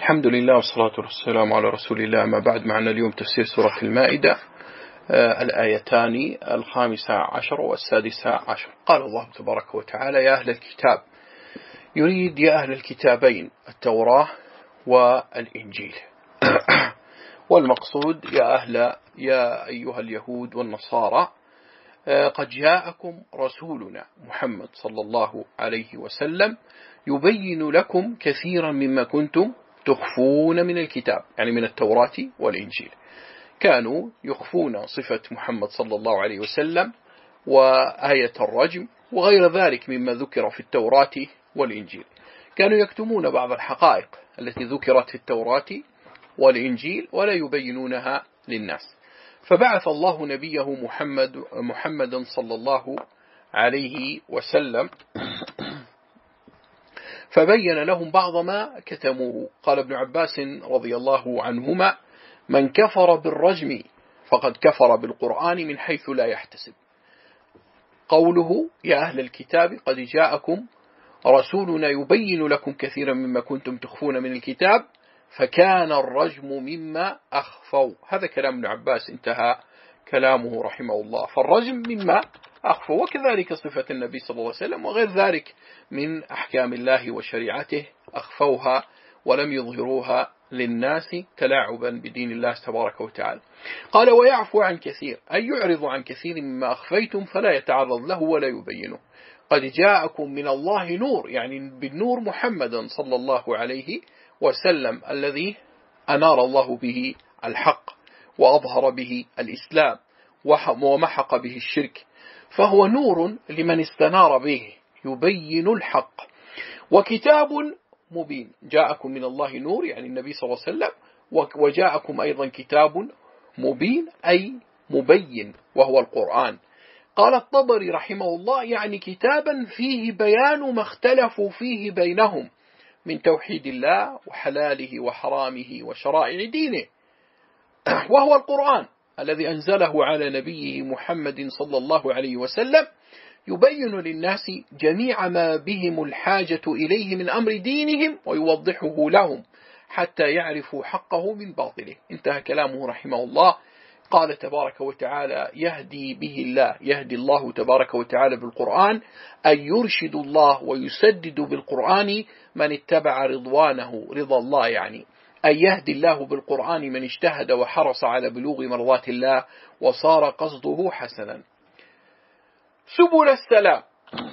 الحمد لله والصلاة والسلام على رسول الله. ما بعد، معنا اليوم تفسير سورة المائدة، الآيتان 15 و16. قال الله تبارك وتعالى: يا أهل الكتاب، يريد يا أهل الكتابين التوراة والإنجيل. والمقصود يا أيها اليهود والنصارى، قد جاءكم رسولنا محمد صلى الله عليه وسلم يبين لكم كثيرا مما كنتم تخفون من الكتاب، يعني من التوراة والإنجيل. كانوا يخفون صفة محمد صلى الله عليه وسلم وآية الرجم وغير ذلك مما ذكر في التوراة والإنجيل. كانوا يكتمون بعض الحقائق التي ذكرت في التوراة والإنجيل ولا يبينونها للناس. فبعث الله نبيه محمدا صلى الله عليه وسلم فبين لهم بعض ما كتموه. قال ابن عباس رضي الله عنهما: من كفر بالرجم فقد كفر بالقرآن من حيث لا يحتسب. قوله: يا أهل الكتاب قد جاءكم رسولنا يبين لكم كثيرا مما كنتم تخفون من الكتاب، فكان الرجم مما أخفوا. هذا كلام ابن عباس، انتهى كلامه رحمه الله. فالرجم مما أخفوا، وكذلك صفة النبي صلى الله عليه وسلم وغير ذلك من أحكام الله وشريعته أخفوها ولم يظهروها للناس تلاعبا بدين الله تبارك وتعالى. قال: ويعفو عن كثير، أي يعرض عن كثير مما أخفيتم فلا يتعرض له ولا يبينه. قد جاءكم من الله نور، يعني بالنور محمدا صلى الله عليه وسلم الذي أنار الله به الحق وأظهر به الإسلام ومحق به الشرك، فهو نور لمن استنار به يبين الحق. وكتاب مبين، جاءكم من الله نور، يعني النبي صلى الله عليه وسلم، وجاءكم أيضا كتاب مبين أي مبين وهو القرآن. قال الطبري رحمه الله: يعني كتابا فيه بيان ما اختلفوا فيه بينهم من توحيد الله وحلاله وحرامه وشرائع دينه، وهو القرآن الذي أنزله على نبيه محمد صلى الله عليه وسلم، يبين للناس جميع ما بهم الحاجة إليه من أمر دينهم ويوضحه لهم حتى يعرفوا حقه من باطله. انتهى كلامه رحمه الله. قال تبارك وتعالى: يهدي الله تبارك وتعالى بالقرآن، أن يرشد الله ويسدد بالقرآن من اتبع رضوانه، رضا الله يعني، أن يهدي الله بالقرآن من اجتهد وحرص على بلوغ مرضات الله وصار قصده حسنا. سبل السلام.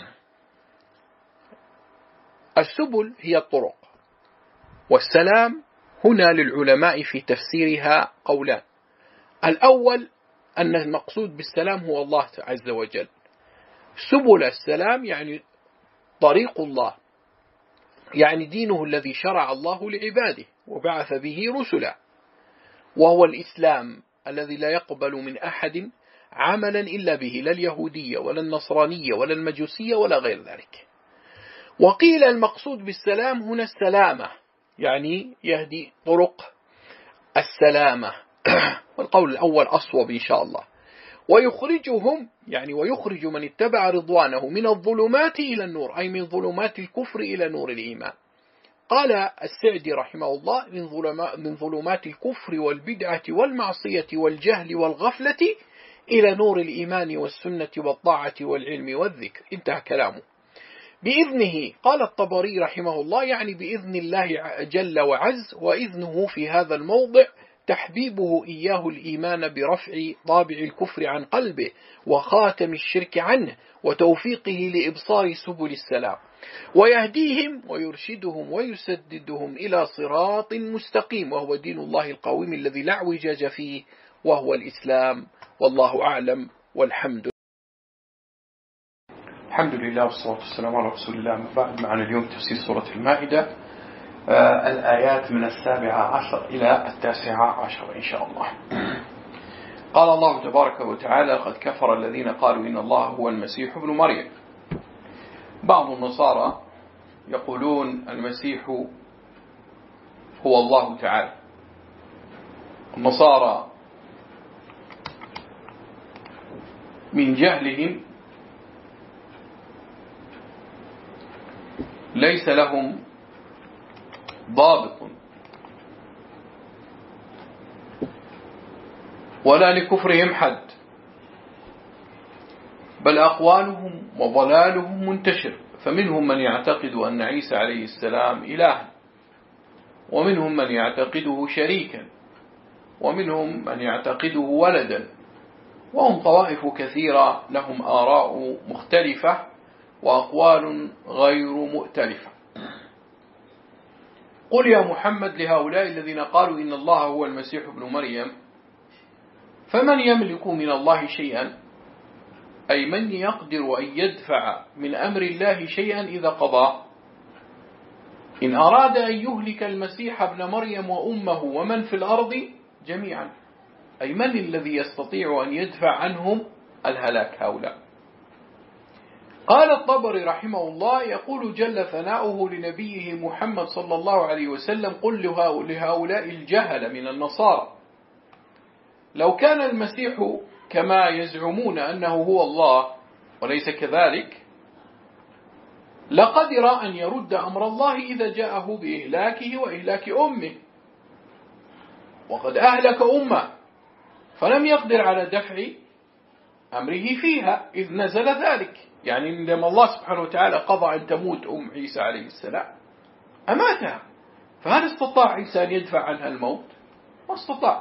السبل هي الطرق، والسلام هنا للعلماء في تفسيرها قولان. الأول أن المقصود بالسلام هو الله عز وجل. سبل السلام يعني طريق الله، يعني دينه الذي شرع الله لعباده وبعث به رسلا، وهو الإسلام الذي لا يقبل من أحد عملا إلا به، لا اليهودية ولا النصرانية ولا المجوسية ولا غير ذلك. وقيل المقصود بالسلام هنا السلامة، يعني يهدي طرق السلامة. والقول الأول أصوب إن شاء الله. ويخرجهم، يعني ويخرج من اتبع رضوانه من الظلمات إلى النور، أي من ظلمات الكفر إلى نور الإيمان. قال السعدي رحمه الله: من ظلمات الكفر والبدعة والمعصية والجهل والغفلة إلى نور الإيمان والسنة والطاعة والعلم والذكر. انتهى كلامه. بإذنه، قال الطبري رحمه الله، يعني بإذن الله جل وعز، وإذنه في هذا الموضع تحبيبه إياه الإيمان برفع طابع الكفر عن قلبه وخاتم الشرك عنه وتوفيقه لإبصار سبل السلام، ويهديهم ويرشدهم ويسددهم إلى صراط مستقيم، وهو دين الله القويم الذي لا اعوجاج فيه، وهو الإسلام. والله أعلم، والحمد لله والصلاة والسلام على رسول الله. ما بعد، معنا اليوم تفسير سورة المائدة، الآيات من 17 إلى 19 إن شاء الله. قال الله تبارك وتعالى: قد كفر الذين قالوا إن الله هو المسيح ابن مريم. بعض النصارى يقولون المسيح هو الله تعالى. النصارى من جهلهم ليس لهم ضابط ولا لكفرهم حد، بل أقوالهم وضلالهم منتشر، فمنهم من يعتقد أن عيسى عليه السلام إله، ومنهم من يعتقده شريكا، ومنهم من يعتقده ولدا، وهم طوائف كثيرة لهم آراء مختلفة وأقوال غير مؤتلفة. قل يا محمد لهؤلاء الذين قالوا إن الله هو المسيح ابن مريم فمن يملك من الله شيئا، أي من يقدر أن يدفع من أمر الله شيئا إذا قضى، إن أراد أن يهلك المسيح ابن مريم وأمه ومن في الأرض جميعا، أي من الذي يستطيع أن يدفع عنهم الهلاك هؤلاء. قال الطبري رحمه الله يقول جل ثناؤه لنبيه محمد صلى الله عليه وسلم قل لهؤلاء الجهل من النصارى لو كان المسيح كما يزعمون أنه هو الله وليس كذلك لقدر أن يرد أمر الله إذا جاءه بإهلاكه وإهلاك أمه، وقد أهلك أمه فلم يقدر على دفع أمره فيها إذ نزل ذلك. يعني لما الله سبحانه وتعالى قضى أن تموت أم عيسى عليه السلام أماتها، فهل استطاع عيسى أن يدفع عنها الموت؟ ما استطاع.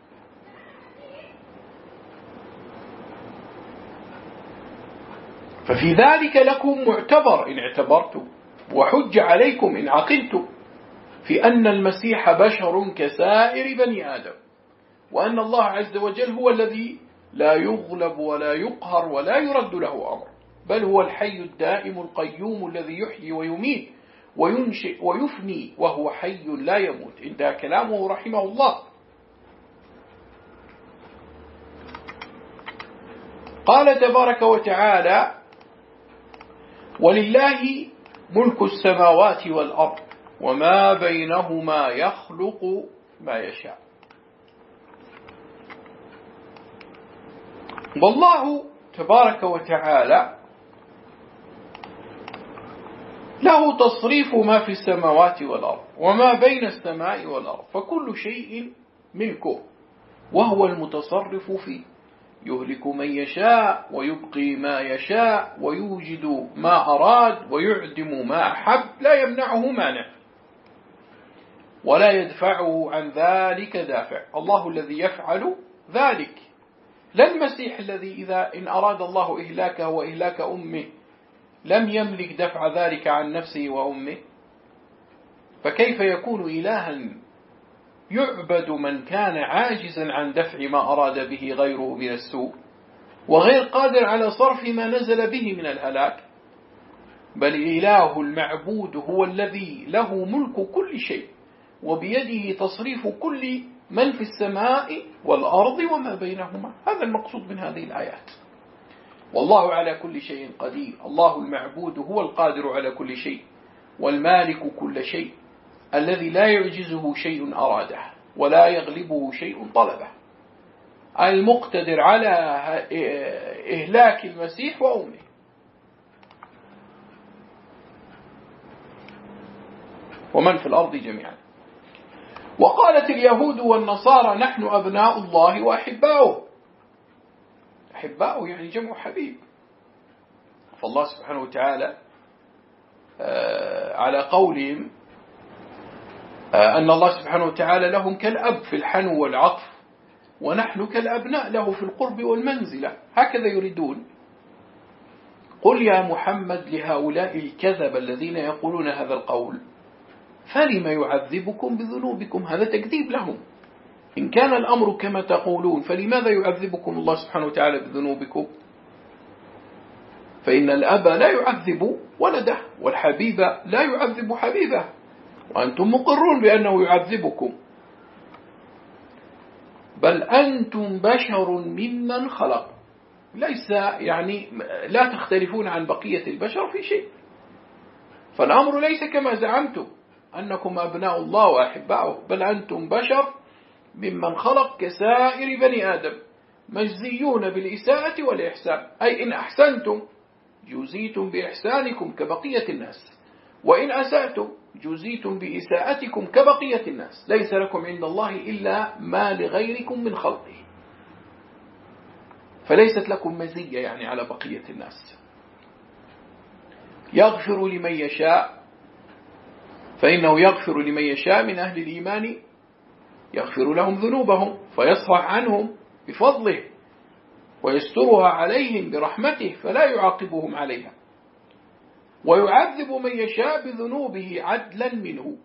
ففي ذلك لكم معتبر إن اعتبرتم، وحج عليكم إن عقلتم، في أن المسيح بشر كسائر بني آدم، وأن الله عز وجل هو الذي لا يغلب ولا يقهر ولا يرد له أمر، بل هو الحي الدائم القيوم الذي يحيي ويميت وينشئ ويفني وهو حي لا يموت. انتهى كلامه رحمه الله. قال تبارك وتعالى ولله ملك السماوات والأرض وما بينهما يخلق ما يشاء. والله تبارك وتعالى له تصريف ما في السماوات والأرض وما بين السماء والأرض، فكل شيء ملكه وهو المتصرف فيه، يهلك من يشاء ويبقي ما يشاء ويوجد ما أراد ويعدم ما أحب، لا يمنعه مانع ولا يدفعه عن ذلك دافع. الله الذي يفعل ذلك، لا المسيح الذي إذا إن أراد الله إهلاكه وإهلاك أمه لم يملك دفع ذلك عن نفسه وأمه، فكيف يكون إلها يعبد من كان عاجزا عن دفع ما أراد به غيره من السوء وغير قادر على صرف ما نزل به من الهلاك؟ بل إله المعبود هو الذي له ملك كل شيء وبيده تصريف كل من في السماء والأرض وما بينهما. هذا المقصود من هذه الآيات. والله على كل شيء قدير. الله المعبود هو القادر على كل شيء والمالك كل شيء، الذي لا يعجزه شيء أراده ولا يغلبه شيء طلبه، المقتدر على إهلاك المسيح وأمه. ومن في الأرض جميعا. وقالت اليهود والنصارى نحن أبناء الله وأحباؤه. أحباؤه يعني جمع حبيب. فالله سبحانه وتعالى على قولهم أن الله سبحانه وتعالى لهم كالأب في الحنو والعطف ونحن كالأبناء له في القرب والمنزلة، هكذا يريدون. قل يا محمد لهؤلاء الكذب الذين يقولون هذا القول فلما يعذبكم بذنوبكم، هذا تكذيب لهم. إن كان الأمر كما تقولون فلماذا يعذبكم الله سبحانه وتعالى بذنوبكم؟ فإن الأب لا يعذب ولده والحبيب لا يعذب حبيبه، وأنتم مقرون بأنه يعذبكم. بل أنتم بشر ممن خلق، ليس يعني لا تختلفون عن بقية البشر في شيء. فالأمر ليس كما زعمتم أنكم أبناء الله وأحباؤه، بل أنتم بشر ممن خلق كسائر بني آدم مجزيون بالإساءة والإحسان، أي إن أحسنتم جزيتم بإحسانكم كبقية الناس، وإن أسأتم جزيتم بإساءتكم كبقية الناس، ليس لكم عند الله إلا ما لغيركم من خلقه. فليست لكم مزية يعني على بقية الناس. يغفر لمن يشاء، فإنه يغفر لمن يشاء من أهل الإيمان، يغفر لهم ذنوبهم فيصفح عنهم بفضله ويسترها عليهم برحمته فلا يعاقبهم عليها، ويعذب من يشاء بذنوبه عدلا منه.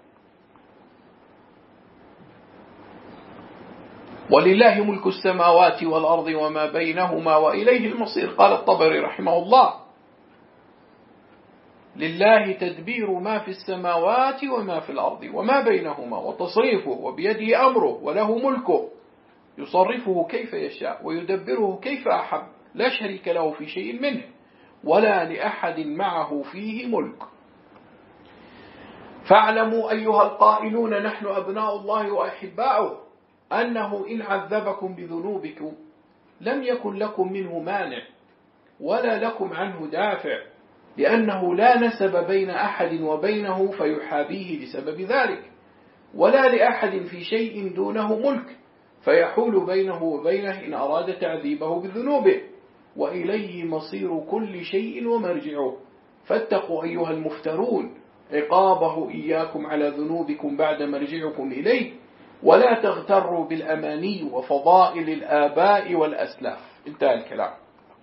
ولله ملك السماوات والأرض وما بينهما وإليه المصير. قال الطبري رحمه الله: لله تدبير ما في السماوات وما في الأرض وما بينهما وتصريفه، وبيده أمره، وله ملكه يصرفه كيف يشاء ويدبره كيف أحب، لا شريك له في شيء منه ولا لأحد معه فيه ملك. فاعلموا أيها القائلون نحن أبناء الله وأحباؤه أنه إن عذبكم بذنوبكم لم يكن لكم منه مانع ولا لكم عنه دافع، لأنه لا نسب بين أحد وبينه فيحابيه لسبب ذلك، ولا لأحد في شيء دونه ملك فيحول بينه وبينه إن أراد تعذيبه بذنوبه، وإليه مصير كل شيء ومرجعه. فاتقوا أيها المفترون عقابه إياكم على ذنوبكم بعد مرجعكم إليه، ولا تغتروا بالأماني وفضائل الآباء والأسلاف. انتهى الكلام.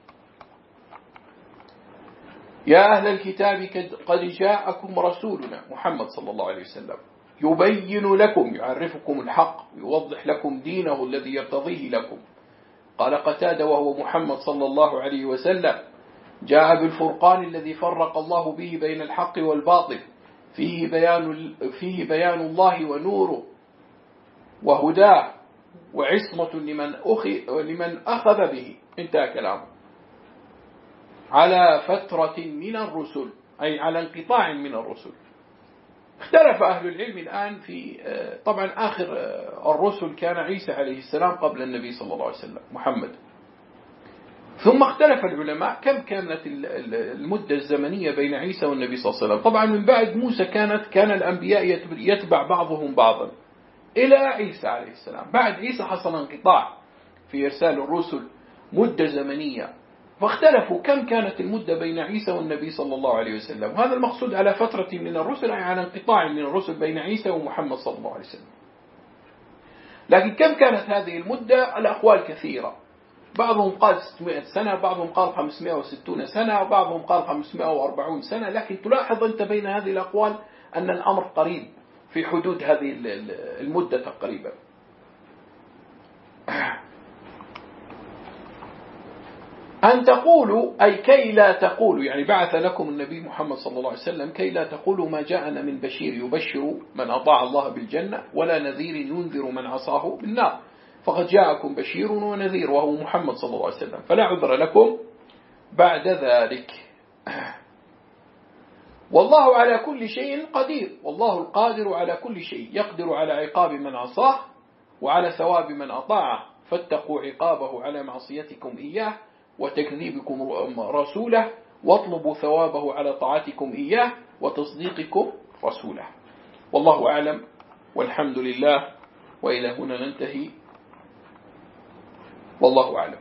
يا أهل الكتاب قد جاءكم رسولنا محمد صلى الله عليه وسلم يبين لكم، يعرفكم الحق، يوضح لكم دينه الذي يرتضيه لكم. قال قتادة وهو محمد صلى الله عليه وسلم: جاء بالفرقان الذي فرق الله به بين الحق والباطل، فيه بيان الله ونوره وهداه وعصمة لمن أخذ به. انتهى كلامه. على فترة من الرسل، أي على انقطاع من الرسل. اختلف أهل العلم الآن في طبعا آخر الرسل كان عيسى عليه السلام قبل النبي صلى الله عليه وسلم محمد. ثم اختلف العلماء كم كانت المدة الزمنية بين عيسى والنبي صلى الله عليه وسلم. طبعا من بعد موسى كان الأنبياء يتبع بعضهم بعضا إلى عيسى عليه السلام. بعد عيسى حصل انقطاع في إرسال الرسل مدة زمنية، فاختلفوا كم كانت المدة بين عيسى والنبي صلى الله عليه وسلم. وهذا المقصود على فترة من الرسل، أي على انقطاع من الرسل بين عيسى ومحمد صلى الله عليه وسلم. لكن كم كانت هذه المدة؟ الأقوال كثيرة. بعضهم قال 600 سنة، بعضهم قال 560 سنة، وبعضهم قال 540 سنة. لكن تلاحظ أنت بين هذه الأقوال أن الأمر قريب في حدود هذه المدة تقريبا. أن تقولوا، أي كي لا تقولوا، يعني بعث لكم النبي محمد صلى الله عليه وسلم كي لا تقولوا ما جاءنا من بشير يبشر من أطاع الله بالجنة ولا نذير ينذر من عصاه بالنار، فقد جاءكم بشير ونذير وهو محمد صلى الله عليه وسلم، فلا عذر لكم بعد ذلك. والله على كل شيء قدير، والله القادر على كل شيء، يقدر على عقاب من عصاه وعلى ثواب من أطاعه، فاتقوا عقابه على معصيتكم إياه وتكذيبكم رسوله، واطلبوا ثوابه على طاعتكم إياه وتصديقكم رسوله. والله أعلم، والحمد لله، وإلى هنا ننتهي، والله أعلم.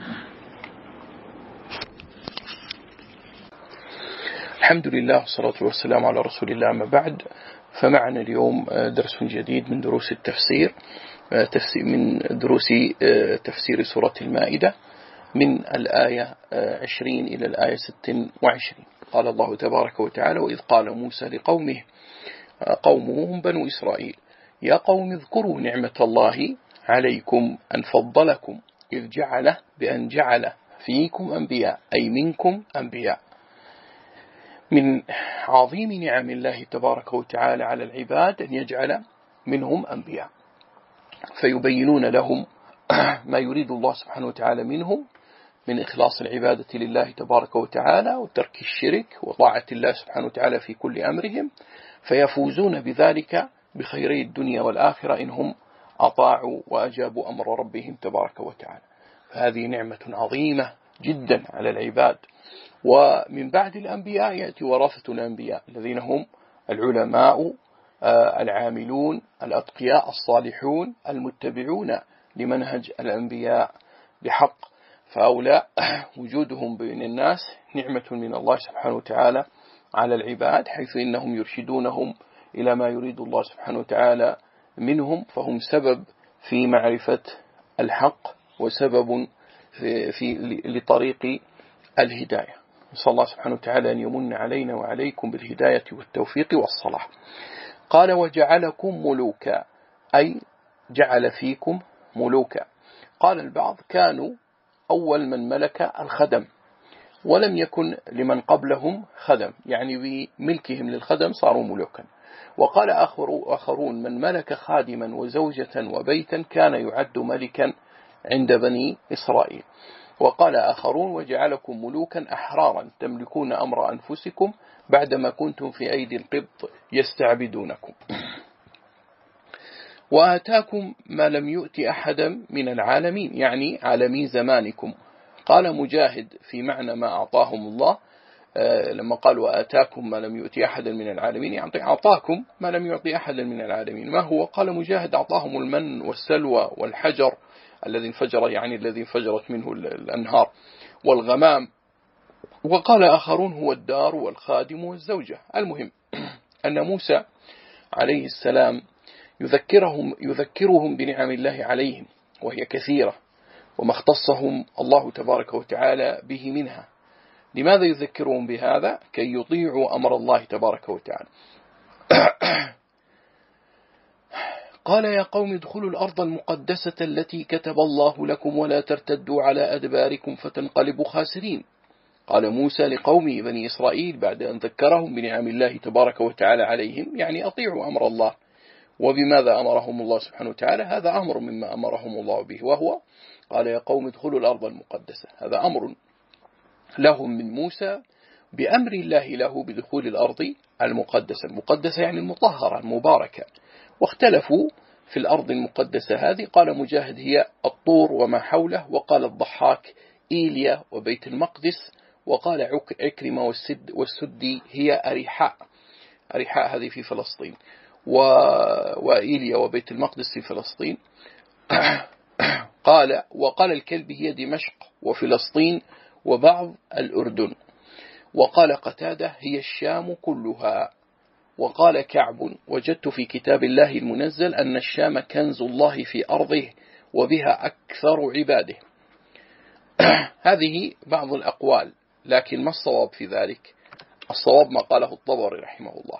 الحمد لله والصلاة والسلام على رسول الله. ما بعد، فمعنا اليوم درس جديد من دروس التفسير، من دروس تفسير سورة المائدة، من الآية 20 إلى الآية 26. قال الله تبارك وتعالى: وإذ قال موسى لقومه، قومه هم بنو إسرائيل: يا قوم اذكروا نعمة الله عليكم أن فضلكم إذ جعل بأن جعل فيكم أنبياء، أي منكم أنبياء. من عظيم نعم الله تبارك وتعالى على العباد أن يجعل منهم أنبياء، فيبينون لهم ما يريد الله سبحانه وتعالى منهم من إخلاص العبادة لله تبارك وتعالى وترك الشرك وطاعة الله سبحانه وتعالى في كل أمرهم، فيفوزون بذلك بخيري الدنيا والآخرة إنهم أطاعوا وأجابوا أمر ربهم تبارك وتعالى. فهذه نعمة عظيمة جدا على العباد. ومن بعد الأنبياء يأتي ورثة الأنبياء الذين هم العلماء العاملون الأتقياء الصالحون المتبعون لمنهج الأنبياء بحق. فهؤلاء وجودهم بين الناس نعمة من الله سبحانه وتعالى على العباد، حيث إنهم يرشدونهم إلى ما يريد الله سبحانه وتعالى منهم، فهم سبب في معرفة الحق وسبب لطريق الهداية. نسأل الله سبحانه وتعالى أن يمن علينا وعليكم بالهداية والتوفيق والصلاح. قال وجعلكم ملوكا، أي جعل فيكم ملوكا. قال البعض كانوا أول من ملك الخدم، ولم يكن لمن قبلهم خدم، يعني بملكهم للخدم صاروا ملوكا. وقال آخرون من ملك خادما وزوجة وبيتا كان يعد ملكا عند بني إسرائيل. وقال آخرون وجعلكم ملوكا أحرارا تملكون أمر أنفسكم بعدما كنتم في أيدي القبط يستعبدونكم. وآتاكم ما لم يؤت أحدا من العالمين، يعني عالمي زمانكم. قال مجاهد في معنى ما أعطاهم الله لما قال وآتاكم ما لم يؤت أحدا من العالمين، يعني أعطاكم ما لم يعطي أحدا من العالمين. ما هو؟ قال مجاهد أعطاهم المن والسلوى والحجر الذي انفجر، يعني الذي انفجرت منه الأنهار والغمام. وقال آخرون هو الدار والخادم والزوجة. المهم أن موسى عليه السلام يذكرهم بنعم الله عليهم، وهي كثيرة، وما اختصهم الله تبارك وتعالى به منها. لماذا يذكرهم بهذا؟ كي يطيعوا أمر الله تبارك وتعالى. قال يا قوم ادخلوا الأرض المقدسة التي كتب الله لكم ولا ترتدوا على أدباركم فتنقلبوا خاسرين. قال موسى لقومه بني إسرائيل بعد أن ذكرهم بنعم الله تبارك وتعالى عليهم، يعني أطيعوا أمر الله. وبماذا أمرهم الله سبحانه وتعالى؟ هذا أمر مما أمرهم الله به، وهو قال يا قوم ادخلوا الأرض المقدسة. هذا أمر لهم من موسى بأمر الله له بدخول الأرض المقدسة. المقدسة يعني المطهرة المباركة. واختلفوا في الأرض المقدسة هذه. قال مجاهد هي الطور وما حوله، وقال الضحاك إيليا وبيت المقدس، وقال عكرمة والسدي هي أريحاء. أريحاء هذه في فلسطين، وإيليا وبيت المقدس في فلسطين. وقال الكلب هي دمشق وفلسطين وبعض الأردن. وقال قتادة هي الشام كلها. وقال كعب وجدت في كتاب الله المنزل أن الشام كنز الله في أرضه وبها أكثر عباده. هذه بعض الأقوال، لكن ما الصواب في ذلك؟ الصواب ما قاله الطبري رحمه الله.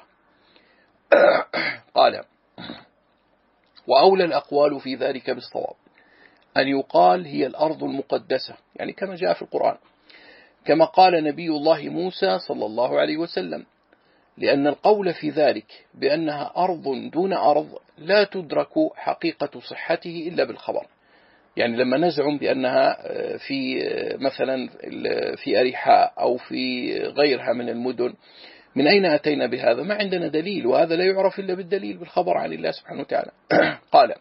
قال وأولى الأقوال في ذلك بالصواب أن يقال هي الأرض المقدسة، يعني كما جاء في القرآن، كما قال نبي الله موسى صلى الله عليه وسلم، لأن القول في ذلك بأنها أرض دون أرض لا تدرك حقيقة صحته إلا بالخبر. يعني لما نزعم بأنها في مثلا في أريحاء أو في غيرها من المدن، من أين أتينا بهذا؟ ما عندنا دليل، وهذا لا يعرف إلا بالدليل بالخبر عن الله سبحانه وتعالى. قال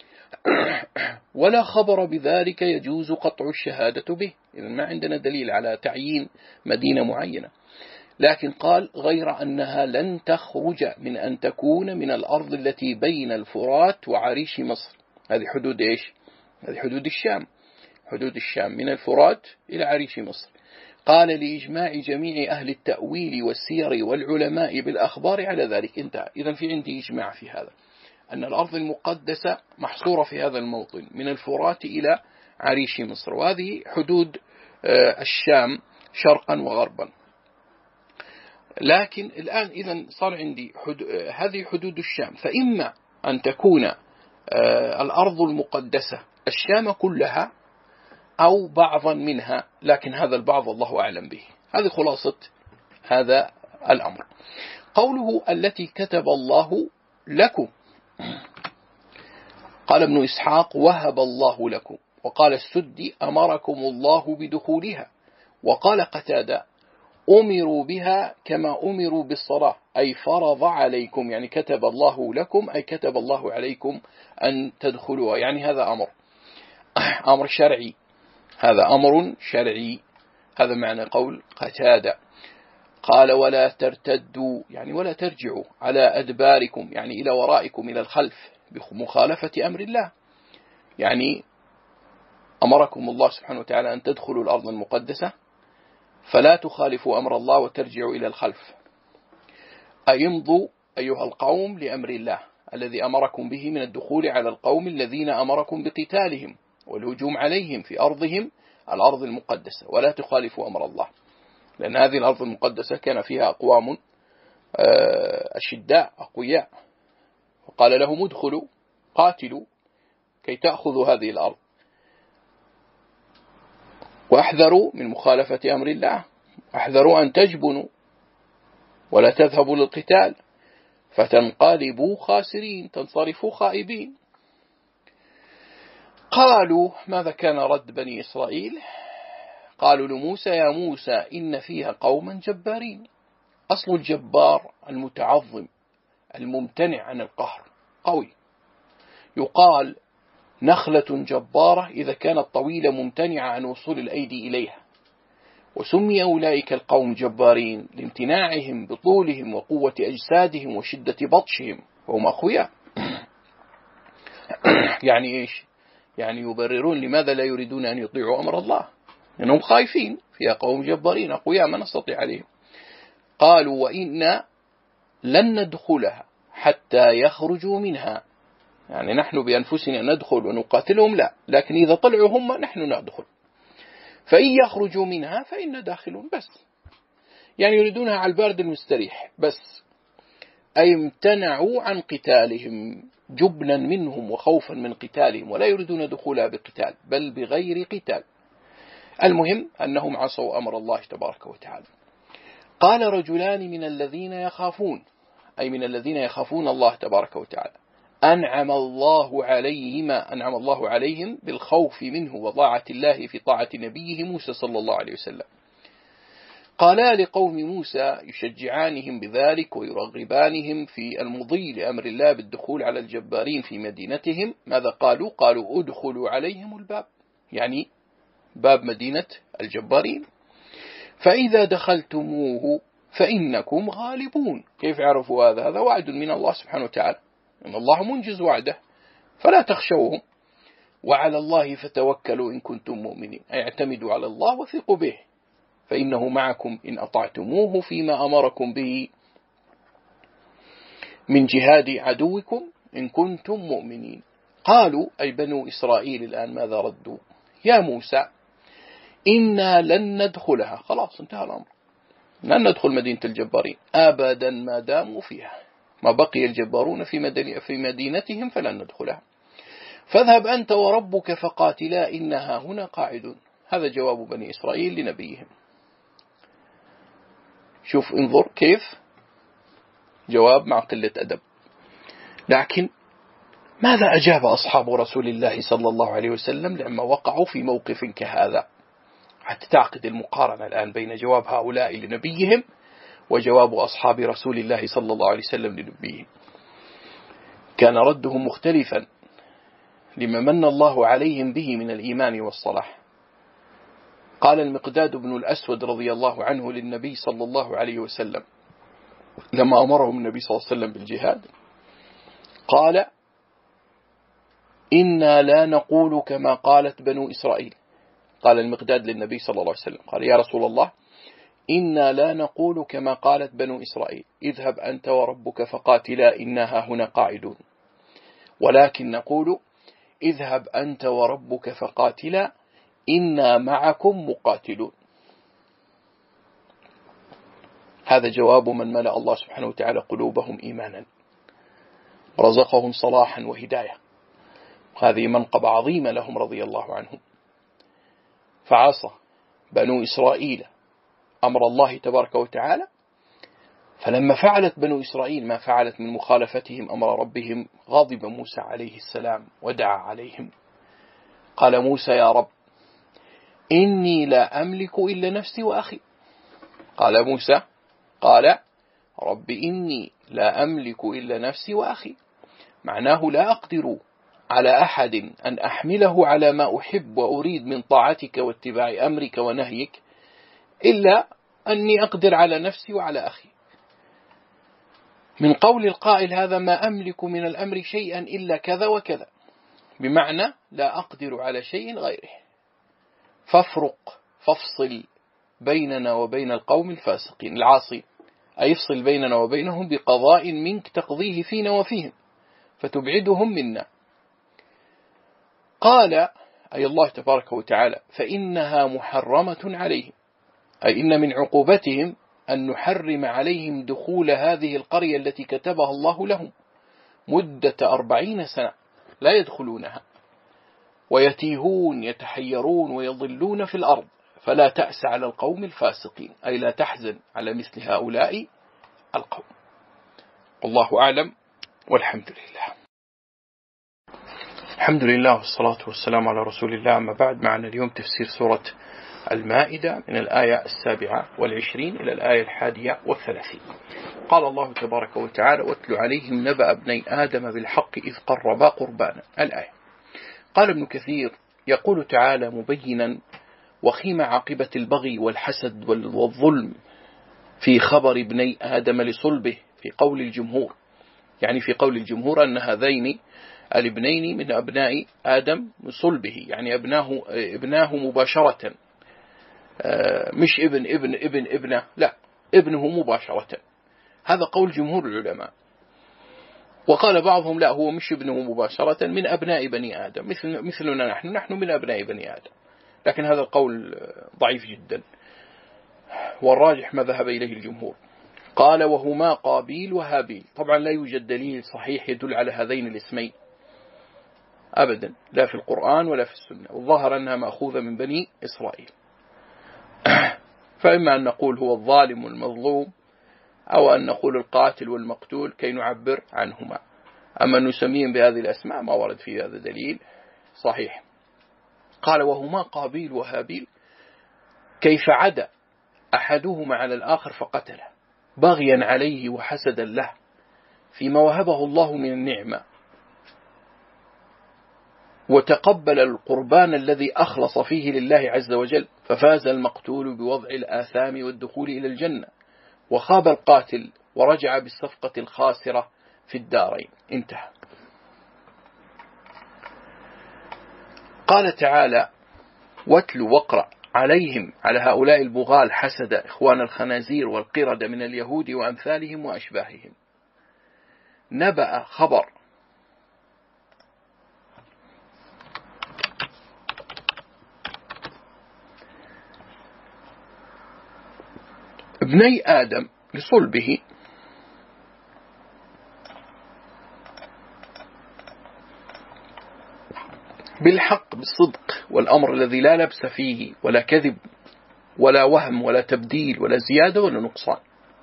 ولا خبر بذلك يجوز قطع الشهادة به، إذن ما عندنا دليل على تعيين مدينة معينة. لكن قال غير أنها لن تخرج من أن تكون من الأرض التي بين الفرات وعريش مصر. هذه حدود إيش؟ هذه حدود الشام، حدود الشام من الفرات إلى عريش مصر. قال لإجماع جميع أهل التأويل والسير والعلماء بالأخبار على ذلك. انتهى. إذن في عندي إجماع في هذا، أن الأرض المقدسة محصورة في هذا الموطن من الفرات إلى عريش مصر، وهذه حدود الشام شرقا وغربا. لكن الآن إذن صار عندي هذه حدود الشام، فإما أن تكون الأرض المقدسة الشام كلها أو بعضا منها، لكن هذا البعض الله أعلم به. هذه خلاصة هذا الأمر. قوله التي كتب الله لكم، قال ابن إسحاق وهب الله لكم، وقال السدي أمركم الله بدخولها، وقال قتادة أمروا بها كما أمروا بالصلاة، أي فرض عليكم، يعني كتب الله لكم أي كتب الله عليكم أن تدخلوها، يعني هذا أمر شرعي، هذا أمر شرعي. هذا معنى قول قتادة. قال ولا ترتدوا، يعني ولا ترجعوا على أدباركم، يعني إلى ورائكم إلى الخلف بمخالفة أمر الله. يعني أمركم الله سبحانه وتعالى أن تدخلوا الأرض المقدسة فلا تخالفوا أمر الله وترجعوا إلى الخلف، أي امضوا أيها القوم لأمر الله الذي أمركم به من الدخول على القوم الذين أمركم بقتالهم والهجوم عليهم في أرضهم الأرض المقدسة، ولا تخالفوا أمر الله، لأن هذه الأرض المقدسة كان فيها أقوام أشداء أقوياء، وقال لهم ادخلوا قاتلوا كي تأخذوا هذه الأرض، واحذروا من مخالفة أمر الله، واحذروا أن تجبنوا ولا تذهبوا للقتال فتنقلبوا خاسرين، تنصرفوا خائبين. قالوا ماذا كان رد بني إسرائيل؟ قالوا لموسى يا موسى إن فيها قوما جبارين. أصل الجبار المتعظم الممتنع عن القهر قوي، يقال نخلة جبارة إذا كانت طويلة ممتنعة عن وصول الأيدي إليها، وسمي أولئك القوم جبارين لامتناعهم بطولهم وقوة أجسادهم وشدة بطشهم، وهم أخوياء. يعني إيش؟ يعني يبررون لماذا لا يريدون أن يطيعوا أمر الله، لأنهم خايفين، فيها قوم جبارين أقوياء ما نستطيع عليهم. قالوا وإنا لن ندخلها حتى يخرجوا منها، يعني نحن بأنفسنا ندخل ونقاتلهم لا، لكن إذا طلعوا هم نحن ندخل، فإن يخرجوا منها فإن داخلون بس، يعني يريدونها على البارد المستريح بس، أي امتنعوا عن قتالهم جبنا منهم وخوفا من قتالهم، ولا يريدون دخولها بقتال بل بغير قتال. المهم أنهم عصوا أمر الله تبارك وتعالى. قال رجلان من الذين يخافون، أي من الذين يخافون الله تبارك وتعالى، أنعم الله عليهم بالخوف منه وطاعة الله في طاعة نبيه موسى صلى الله عليه وسلم. قالا لقوم موسى يشجعانهم بذلك ويرغبانهم في المضي لأمر الله بالدخول على الجبارين في مدينتهم، ماذا قالوا؟ قالوا ادخلوا عليهم الباب، يعني باب مدينة الجبارين، فإذا دخلتموه فإنكم غالبون. كيف عرفوا هذا؟ هذا وعد من الله سبحانه وتعالى، إن الله منجز وعده، فلا تخشوهم وعلى الله فتوكلوا إن كنتم مؤمنين، أي اعتمدوا على الله وثقوا به، فإنه معكم إن أطعتموه فيما أمركم به من جهاد عدوكم إن كنتم مؤمنين. قالوا أي بنو إسرائيل الآن ماذا ردوا؟ يا موسى إنا لن ندخلها، خلاص انتهى الأمر، لن ندخل مدينة الجبارين أبدا ما داموا فيها، ما بقي الجبارون في مدينتهم فلن ندخلها، فاذهب أنت وربك فقاتلا إنها هنا قاعدون. هذا جواب بني إسرائيل لنبيهم. شوف انظر كيف جواب مع قلة أدب. لكن ماذا أجاب أصحاب رسول الله صلى الله عليه وسلم لما وقعوا في موقف كهذا؟ حتى تعقد المقارنة الآن بين جواب هؤلاء لنبيهم وجواب أصحاب رسول الله صلى الله عليه وسلم لنبيهم. كان ردهم مختلفا لما من الله عليهم به من الإيمان والصلاح. قال المقداد بن الأسود رضي الله عنه للنبي صلى الله عليه وسلم لما أمرهم النبي صلى الله عليه وسلم بالجهاد، قال إنا لا نقول كما قالت بنو إسرائيل. قال المقداد للنبي صلى الله عليه وسلم، قال يا رسول الله إنا لا نقول كما قالت بنو إسرائيل اذهب أنت وربك فقاتلا إنها هنا قاعدون، ولكن نقول اذهب أنت وربك فقاتلا إنا معكم مقاتلون. هذا جواب من ملأ الله سبحانه وتعالى قلوبهم إيمانا ورزقهم صلاحا وهداية، هذه منقبة عظيمة لهم رضي الله عنهم. فعصى بنو إسرائيل أمر الله تبارك وتعالى، فلما فعلت بنو إسرائيل ما فعلت من مخالفتهم أمر ربهم غضب موسى عليه السلام ودعا عليهم. قال موسى يا رب إني لا أملك إلا نفسي وأخي. قال موسى قال رب إني لا أملك إلا نفسي وأخي، معناه لا أقدر على أحد أن أحمله على ما أحب وأريد من طاعتك واتباع أمرك ونهيك إلا أني أقدر على نفسي وعلى أخي. من قول القائل هذا ما أملك من الأمر شيئا إلا كذا وكذا، بمعنى لا أقدر على شيء غيره، فافصل بيننا وبين القوم الفاسقين. العاصي أي افصل بيننا وبينهم بقضاء منك تقضيه فينا وفيهم فتبعدهم منا. قال أي الله تبارك وتعالى فإنها محرمة عليهم، أي إن من عقوبتهم أن نحرم عليهم دخول هذه القرية التي كتبها الله لهم مدة 40 سنة لا يدخلونها، ويتيهون يتحيرون ويضلون في الأرض، فلا تأس على القوم الفاسقين، أي لا تحزن على مثل هؤلاء القوم. والله أعلم والحمد لله. الحمد لله والصلاة والسلام على رسول الله. أما بعد، معنا اليوم تفسير سورة المائدة من الآية 27 إلى الآية 31. قال الله تبارك وتعالى واتل عليهم نبأ ابني آدم بالحق إذ قربا قربانا. الآية. قال ابن كثير يقول تعالى مبينا وخيم عاقبة البغي والحسد والظلم في خبر ابني آدم لصلبه في قول الجمهور، يعني في قول الجمهور أن هذين الابنين من أبناء آدم من صلبه، يعني ابناه مباشرة، مش ابنه، لا، ابنه مباشرة. هذا قول جمهور العلماء. وقال بعضهم لا، هو مش ابنه مباشرة، من أبناء بني آدم مثلنا نحن من أبناء بني آدم، لكن هذا القول ضعيف جدا، والراجح ما ذهب إليه الجمهور. قال وهما قابيل وهابيل. طبعا لا يوجد دليل صحيح يدل على هذين الاسمين أبدا، لا في القرآن ولا في السنة، والظاهر أنها مأخوذة من بني إسرائيل. فإما أن نقول هو الظالم والمظلوم، أو أن نقول القاتل والمقتول كي نعبر عنهما. أما نسميهم بهذه الأسماء ما ورد في هذا دليل صحيح. قال وهما قابيل وهابيل كيف عدا أحدهما على الآخر فقتله بغيا عليه وحسدا له فيما وهبه الله من النعمة، وتقبل القربان الذي أخلص فيه لله عز وجل، ففاز المقتول بوضع الآثام والدخول إلى الجنة، وخاب القاتل ورجع بالصفقة الخاسرة في الدارين. انتهى. قال تعالى واتل واقرأ عليهم على هؤلاء البغاة الحسد إخوان الخنازير والقردة من اليهود وأمثالهم وأشباههم. نبأ خبر ابني آدم لصلبه بالحق بالصدق والأمر الذي لا لبس فيه ولا كذب ولا وهم ولا تبديل ولا زيادة ولا نقصان.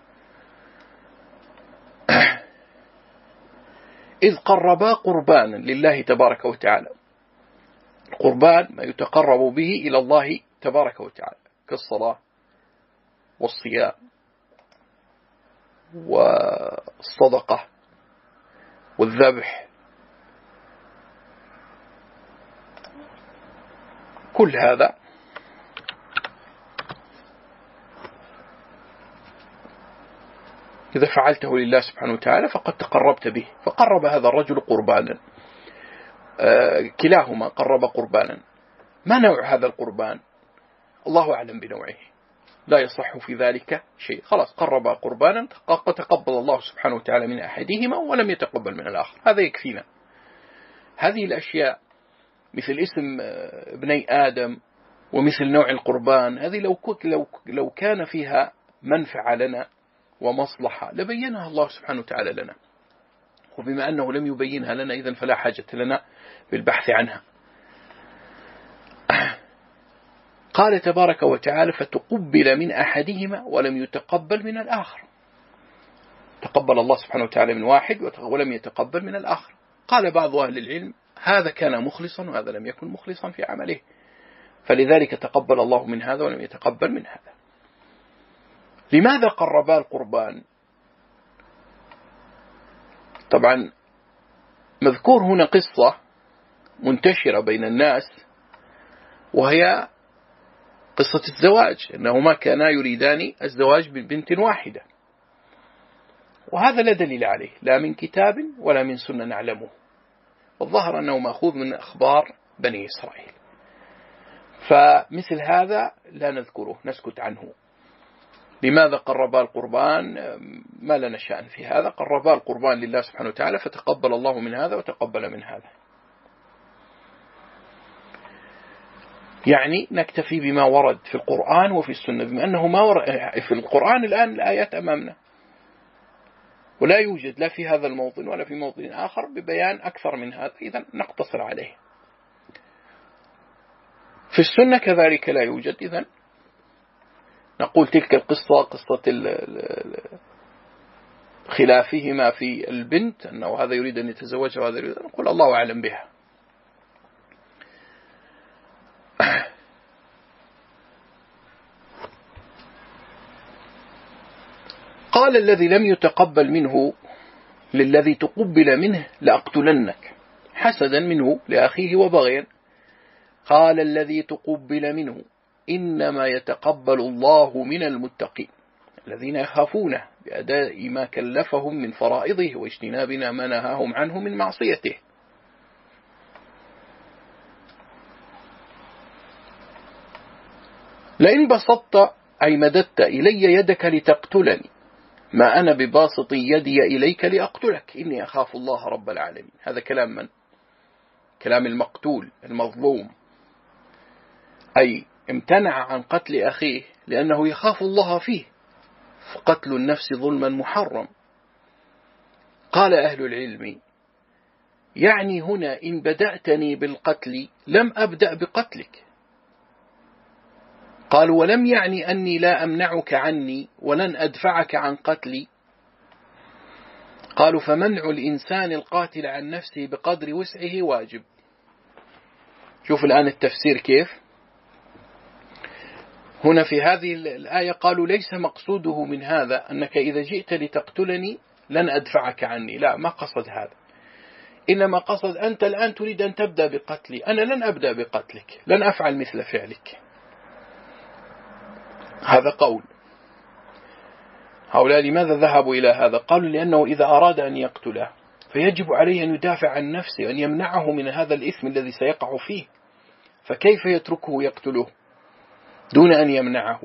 إذ قربا قربانا لله تبارك وتعالى. القربان ما يتقرب به إلى الله تبارك وتعالى كالصلاة والصيام والصدقة والذبح، كل هذا إذا فعلته لله سبحانه وتعالى فقد تقربت به. فقرب هذا الرجل قربانا، كلاهما قرب قربانا. ما نوع هذا القربان؟ الله أعلم بنوعه، لا يصح في ذلك شيء. خلاص قرب قربانا تقبل الله سبحانه وتعالى من أحدهما ولم يتقبل من الآخر، هذا يكفينا. هذه الأشياء مثل اسم ابني آدم ومثل نوع القربان، هذه لو كان فيها منفعة لنا ومصلحة لبينها الله سبحانه وتعالى لنا، وبما أنه لم يبينها لنا إذن فلا حاجة لنا بالبحث عنها. قال تبارك وتعالى فتقبل من أحدهما ولم يتقبل من الآخر. تقبل الله سبحانه وتعالى من واحد ولم يتقبل من الآخر. قال بعض أهل العلم هذا كان مخلصا وهذا لم يكن مخلصا في عمله، فلذلك تقبل الله من هذا ولم يتقبل من هذا. لماذا قربا القربان؟ طبعا مذكور هنا قصة منتشرة بين الناس، وهي قصة الزواج، أنهما كانا يريدان الزواج ببنت واحدة، وهذا لا دليل عليه لا من كتاب ولا من سنة نعلمه، والظاهر أنه مأخوذ من أخبار بني إسرائيل. فمثل هذا لا نذكره، نسكت عنه. لماذا قربا القربان؟ ما لنا شأن في هذا، قربا القربان لله سبحانه وتعالى، فتقبل الله من هذا وتقبل من هذا. يعني نكتفي بما ورد في القرآن وفي السنة، بما أنه ما ورد في القرآن الآن الآيات أمامنا، ولا يوجد لا في هذا الموطن ولا في موطن آخر ببيان أكثر من هذا، إذن نقتصر عليه. في السنة كذلك لا يوجد، إذن نقول تلك القصة قصة خلافهما في البنت، أنه هذا يريد أن يتزوجها وهذا يريد، نقول الله أعلم بها. قال الذي لم يتقبل منه للذي تقبل منه لأقتلنك، حسدا منه لأخيه وبغيا. قال الذي تقبل منه إنما يتقبل الله من المتقين الذين يخافونه بأداء ما كلفهم من فرائضه واجتنابنا ما نهاهم عنه من معصيته. لئن بسطت أي مددت إلي يدك لتقتلني ما أنا بباسط يدي إليك لأقتلك إني أخاف الله رب العالمين. هذا كلام من؟ كلام المقتول المظلوم، أي امتنع عن قتل أخيه لأنه يخاف الله فيه، فقتل النفس ظلما محرم. قال أهل العلم يعني هنا إن بدأتني بالقتل لم أبدأ بقتلك. قال ولم يعني أني لا أمنعك عني ولن أدفعك عن قتلي. قالوا فمنع الإنسان القاتل عن نفسه بقدر وسعه واجب. شوف الآن التفسير كيف هنا في هذه الآية. قالوا ليس مقصوده من هذا أنك إذا جئت لتقتلني لن أدفعك عني، لا، ما قصد هذا، إنما قصد أنت الآن تريد أن تبدأ بقتلي، أنا لن أبدأ بقتلك، لن أفعل مثل فعلك. هذا قول. هؤلاء لماذا ذهبوا إلى هذا؟ قالوا لأنه إذا أراد أن يقتله فيجب عليه أن يدافع عن نفسه وأن يمنعه من هذا الإثم الذي سيقع فيه، فكيف يتركه يقتله دون أن يمنعه؟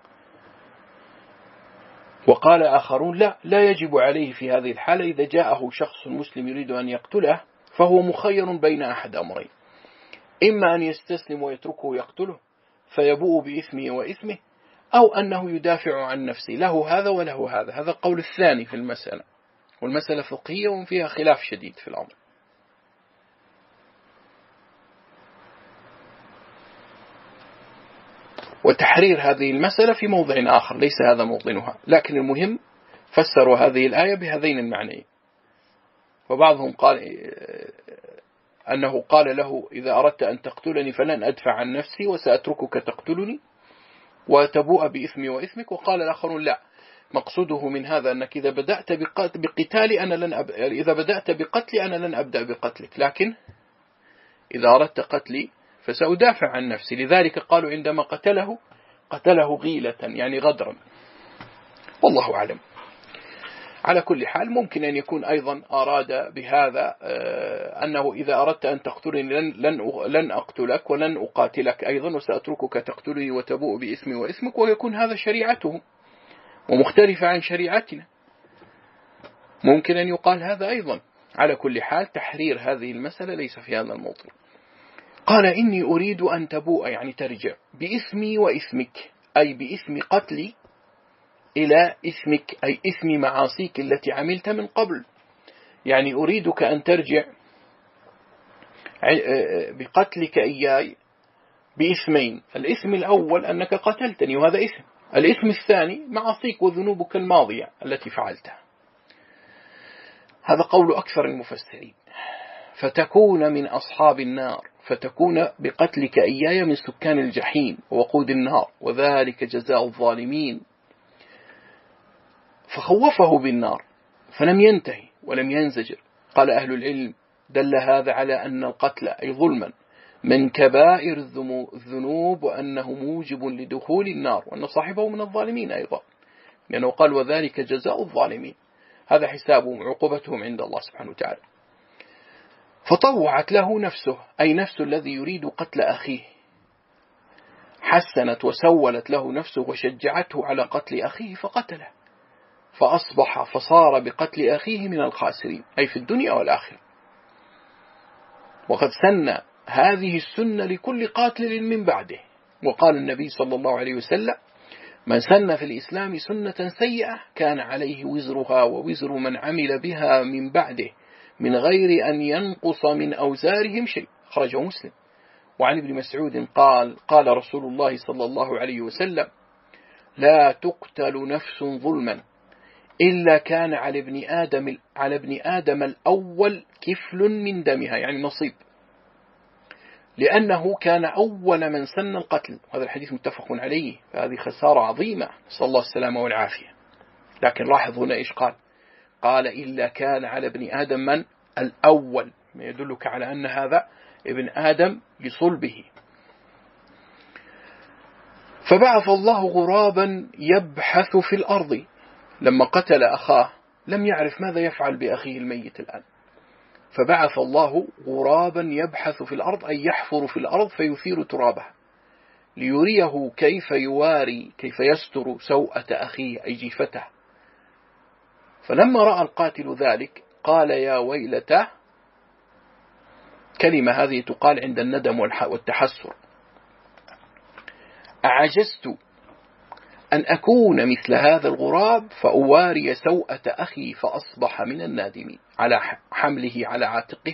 وقال آخرون لا يجب عليه في هذه الحالة. إذا جاءه شخص مسلم يريد أن يقتله فهو مخير بين أحد أمرين، إما أن يستسلم ويتركه يقتله فيبوء بإثمه وإثمه، أو أنه يدافع عن نفسه، له هذا وله هذا. هذا القول الثاني في المسألة، والمسألة فقهية وفيها خلاف شديد في الأمر. وتحرير هذه المسألة في موضع آخر ليس هذا موطنها، لكن المهم فسروا هذه الآية بهذين المعنيين. وبعضهم قال أنه قال له إذا أردت أن تقتلني فلن أدفع عن نفسي وسأتركك تقتلني وتبوء بإثمي وإثمك. وقال الآخرون لا، مقصوده من هذا أنك إذا بدأت بقتالي إذا بدأت بقتلي أنا لن أبدأ بقتلك، لكن إذا أردت قتلي فسأدافع عن نفسي. لذلك قالوا عندما قتله غيلة يعني غدرا، والله أعلم. على كل حال ممكن أن يكون أيضا أراد بهذا أنه إذا أردت أن تقتلني لن أقتلك ولن أقاتلك أيضا وسأتركك تقتلني وتبوء بإثمي وإثمك، ويكون هذا شريعته ومختلفة عن شريعتنا، ممكن أن يقال هذا أيضا. على كل حال تحرير هذه المسألة ليس في هذا الموضوع. قال إني أريد أن تبوء يعني ترجع بإثمي وإثمك، أي بإثم قتلي إلى إثمك، أي إثم معاصيك التي عملت من قبل. يعني أريدك أن ترجع بقتلك إياي بإثمين، الإثم الأول أنك قتلتني وهذا إثم، الإثم الثاني معاصيك وذنوبك الماضية التي فعلتها. هذا قول أكثر المفسرين. فتكون من أصحاب النار، فتكون بقتلك إياي من سكان الجحيم ووقود النار، وذلك جزاء الظالمين. فخوفه بالنار فلم ينتهي ولم ينزجر. قال أهل العلم دل هذا على أن القتل أي ظلما من كبائر الذنوب، وأنه موجب لدخول النار، وأن صاحبه من الظالمين أيضا، لأنه قال وذلك جزاء الظالمين، هذا حسابهم عقوبتهم عند الله سبحانه وتعالى. فطوعت له نفسه، أي نفس الذي يريد قتل أخيه، حسنت وسولت له نفسه وشجعته على قتل أخيه فقتله، فصار بقتل أخيه من الخاسرين، أي في الدنيا والآخرة. وقد سن هذه السنة لكل قاتل من بعده، وقال النبي صلى الله عليه وسلم: من سن في الإسلام سنة سيئة كان عليه وزرها ووزر من عمل بها من بعده من غير أن ينقص من أوزارهم شيء، أخرجه مسلم. وعن ابن مسعود قال رسول الله صلى الله عليه وسلم: لا تقتل نفس ظلما إلا كان على ابن آدم الأول كفل من دمها، يعني نصيب، لأنه كان أول من سن القتل. هذا الحديث متفق عليه، فهذه خسارة عظيمة، صلى الله السلامة والعافية. لكن لاحظ هنا إيش قال إلا كان على ابن آدم من الأول، ما يدلك على أن هذا ابن آدم لصلبه. فبعث الله غرابا يبحث في الأرض، لما قتل أخاه لم يعرف ماذا يفعل بأخيه الميت الآن، فبعث الله غرابا يبحث في الأرض، أي يحفر في الأرض فيثير ترابها ليريه كيف يستر سوءة أخيه أي جيفته. فلما رأى القاتل ذلك قال: يا ويلته. كلمة هذه تقال عند الندم والتحسر: أعجزت أن أكون مثل هذا الغراب فأواري سوءة أخي فأصبح من النادمين على حمله على عاتقه.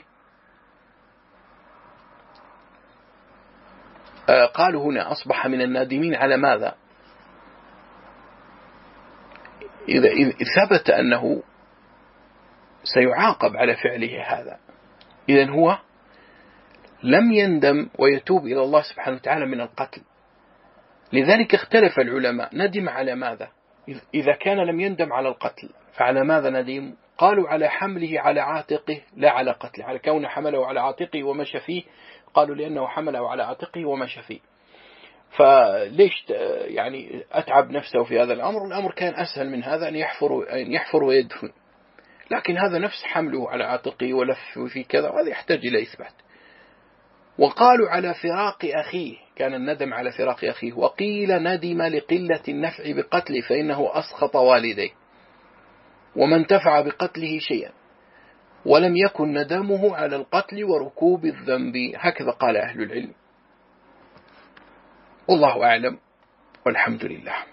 قالوا هنا أصبح من النادمين على ماذا؟ إذا ثبت أنه سيعاقب على فعله هذا، إذن هو لم يندم ويتوب إلى الله سبحانه وتعالى من القتل. لذلك اختلف العلماء، ندم على ماذا؟ إذا كان لم يندم على القتل فعلى ماذا ندم؟ قالوا على حمله على عاتقه لا على قتله، على كون حمله على عاتقه ومشى فيه، قالوا لأنه حمله على عاتقه ومشى فيه. فليش يعني أتعب نفسه في هذا الأمر؟ الأمر كان أسهل من هذا، أن يحفر ويدفن، لكن هذا نفس حمله على عاتقه ولف في كذا، وهذا يحتاج إلى إثبات. وقالوا على فراق أخيه، كان الندم على فراق أخيه، وقيل ندم لقلة النفع بقتله فإنه أسخط والديه وما انتفع بقتله شيئا، ولم يكن ندمه على القتل وركوب الذنب. هكذا قال أهل العلم، والله أعلم والحمد لله.